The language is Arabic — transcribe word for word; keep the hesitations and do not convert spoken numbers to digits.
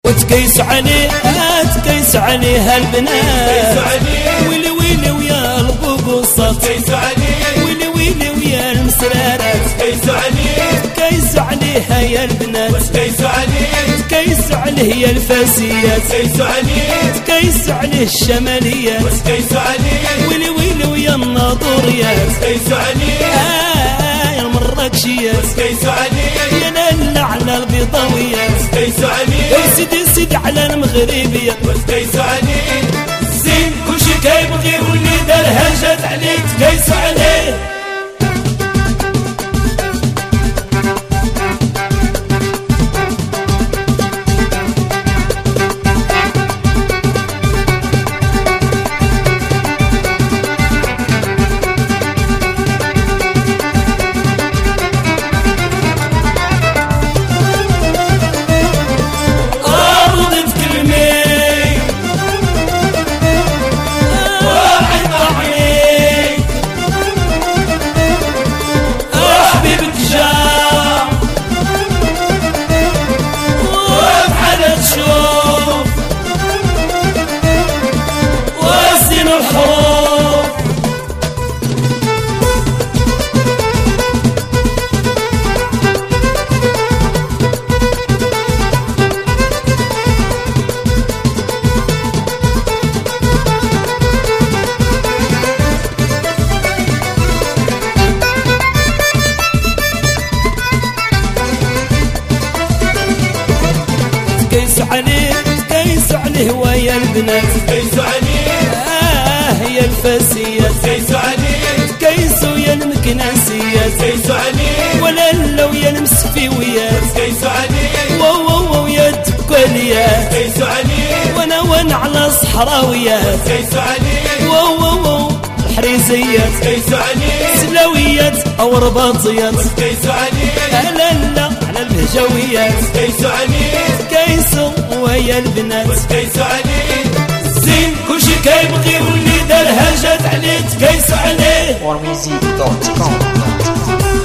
وتكيس عليها تكيس عليها البنات ويلي ويلي ويا البقوصات ويلي ويلي ويا المسرارات تكيس عليها يا البنات تكيس عليه يا الفاسيات تكيس عليه الشماليات ويلي ويلي ويا الناظوريات آه يا المراكشيات يا نال على البيضاويات يا سيدي سيدي على المغربيات زين كلشي كيبغي واللي دارها جات عليك تكيس عليه تكيس عليه تكيس عليه ويا البنات تكيس عليه آه يا الفاسيات تكيس عليه تكيس ويا المكناسيات تكيس عليه ولا لو يا المسفيويات تكيس عليه واو واو واو يا التكاليات تكيس عليه وانا وانا على صحراويات تكيس عليه واو واو واو الحريزيات تكيس عليه سلاويات او رباطيات تكيس عليه لا لا على البهجويات تكيس عليه تكيسوا ويا البنات تكيس عليه زين كلشي كيبغي واللي دارها جات عليه تكيس عليه warmusic dot com